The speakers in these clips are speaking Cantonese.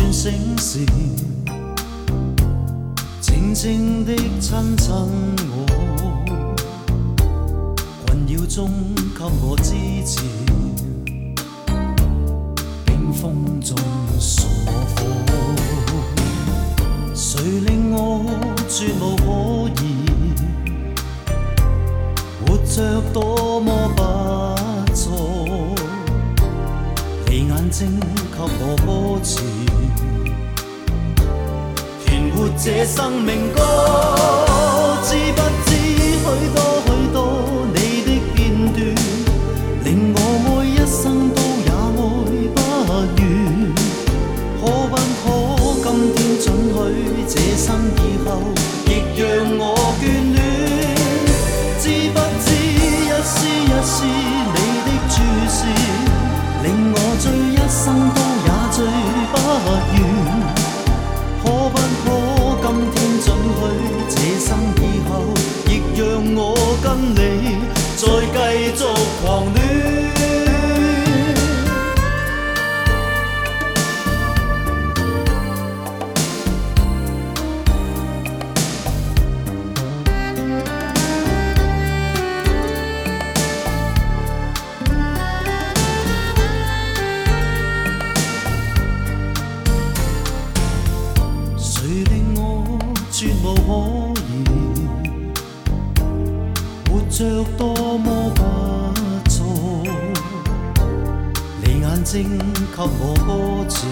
算醒时，静静的亲亲我，困扰中给我支持，冰封中送我火。谁令我绝无可疑？活着多么不错，你眼睛给我歌词，填活这生命歌。知不知许多许多你的片段，令我爱一生都也愛不完。可不可今天准許這生以後，亦讓我眷戀？知不知一絲一絲你的注視，令我醉一生都也醉不完。可不可今天准許這生以後，亦讓我跟你再繼續狂戀？絕無可疑，活着多麼不錯。你眼睛給我歌詞，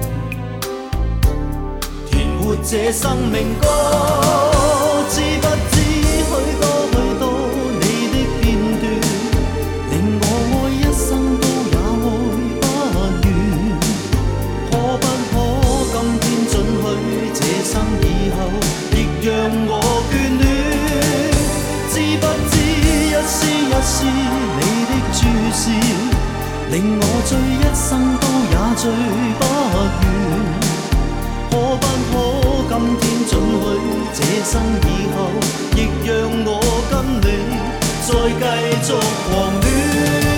填活這生命歌。知不知許多許多你的片段，令我愛一生都也愛不完。可不可今天准許這生以後，亦讓我眷戀？知不知一絲一絲你的注視，令我醉一生都也醉不完。可不可今天准許這生以後，亦讓我跟你再繼續狂戀？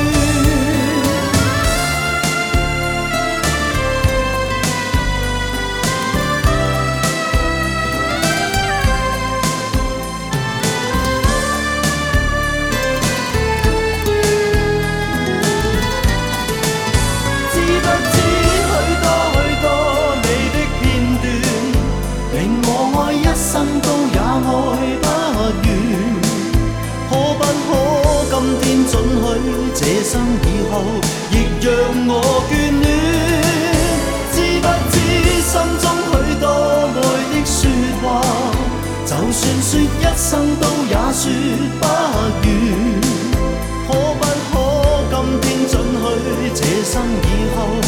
生都也愛不完，可不可今天准許這生以後，亦讓我眷戀？知不知心中許多愛的說話，就算說一生都也說不完。可不可今天准許這生以後，